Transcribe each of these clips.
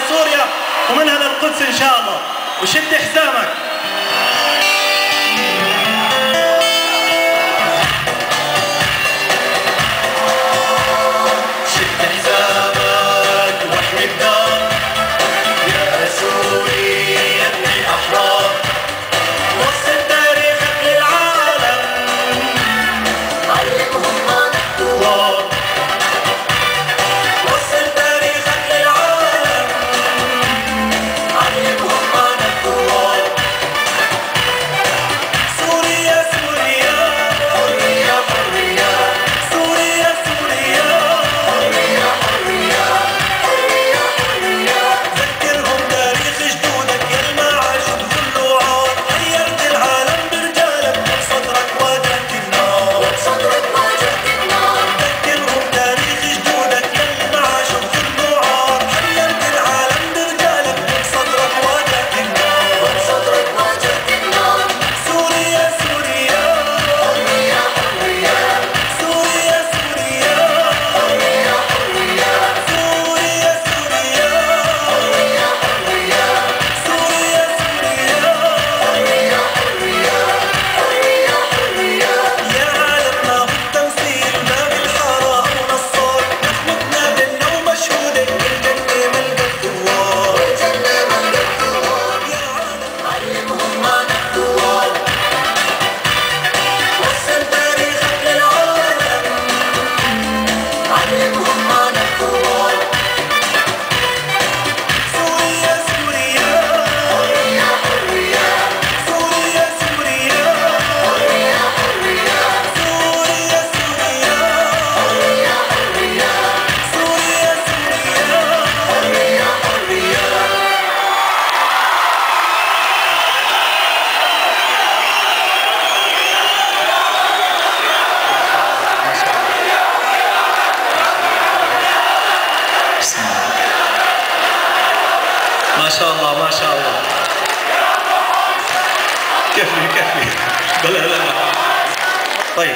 لسوريا ومنها للقدس إن شاء الله. وشد حزامك. ما شاء الله ما شاء الله. كفي بلا لا. طيب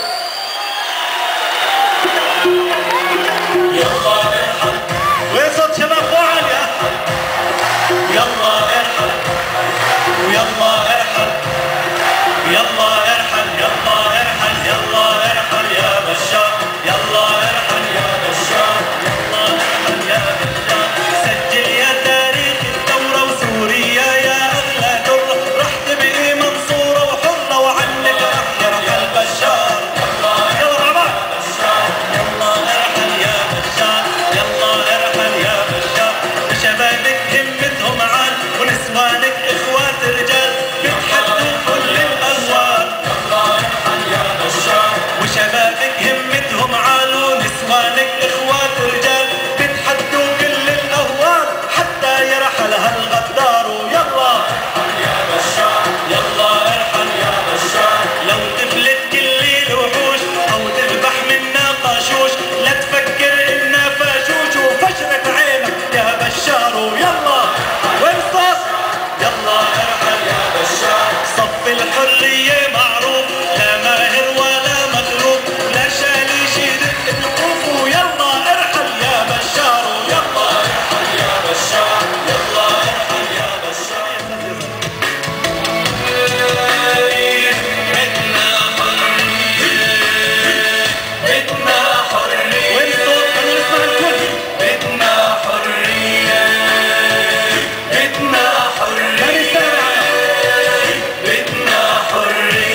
يلا ارحل. وين صوت شباب فعال يا؟ يلا ارحل ويلا ارحل. يلا ارحل يلا ارحل يلا ارحل يا بشار. يلا ارحل يا بشار. يلا ارحل يا بشار. سجل يا تاريخ الثورة وسوريا يا أغلى درة. رح تبقي منصورة وحرة وعنك رح يرحل بشار. يلا يا بشار. يلا ارحل يا بشار. يلا ارحل يا بشار. شبابك همتهم عال ونسوانك اخوات رجال بيتحدوا كل الأهوال. يلا ارحل يا بشار. وشبابك همتهم عال ونسوانك اخوات رجال بيتحدوا كل الأهوال حتى يرحل هالغدار. ويلا ارحل يا بشار. يلا ارحل يا بشار. لو تفلت كل الوحوش او تذبح منا قاشوش لا تفكر إنا فاشوش وفجرة عينك يا بشار. ويلا وين الصوت؟ يلا ارحل يا بشار. صف الحرية معروف لا ماهر ولا مغلوب لا شالي شيدك الوقوف. ويلا ارحل يا بشار. ويلا ارحل يا بشار. يلا ارحل يا بشار. بدنا حرية. بدنا حرية. وين الصوت؟ خلونا نسمع الكل. بدنا حرية. بدنا حرية. ماني سامع. بدنا حرية.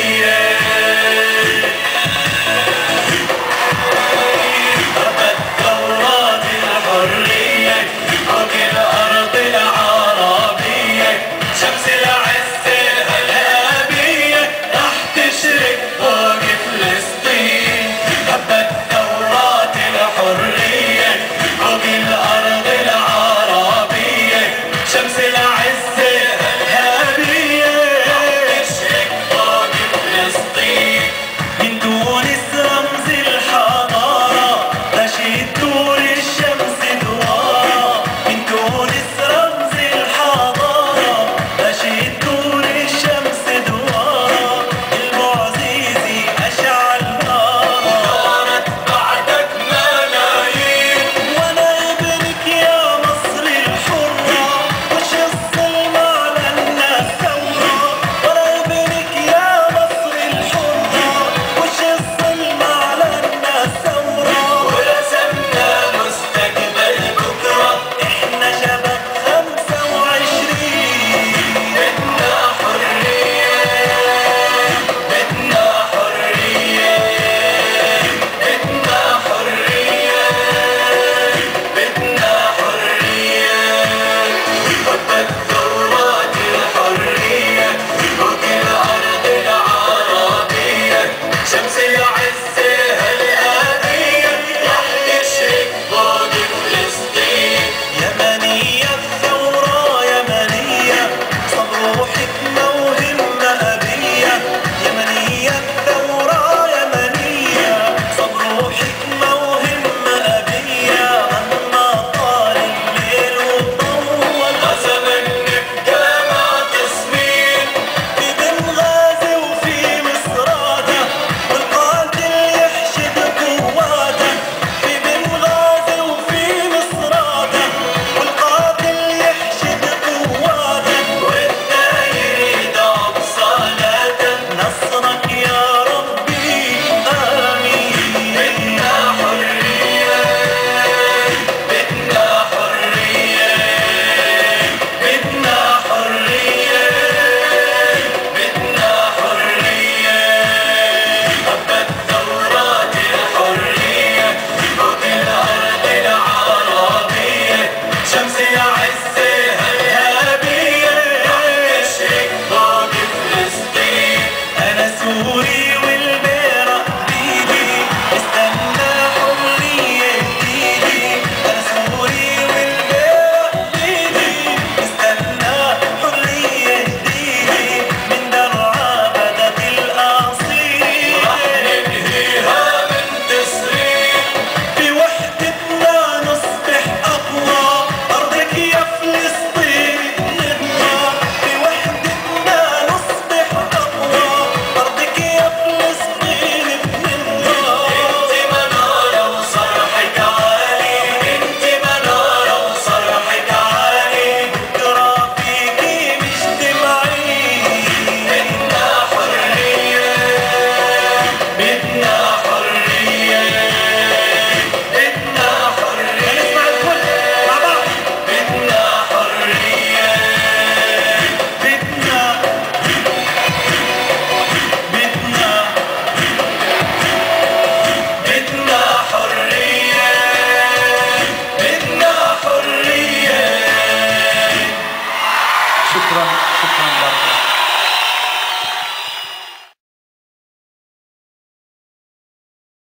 روحي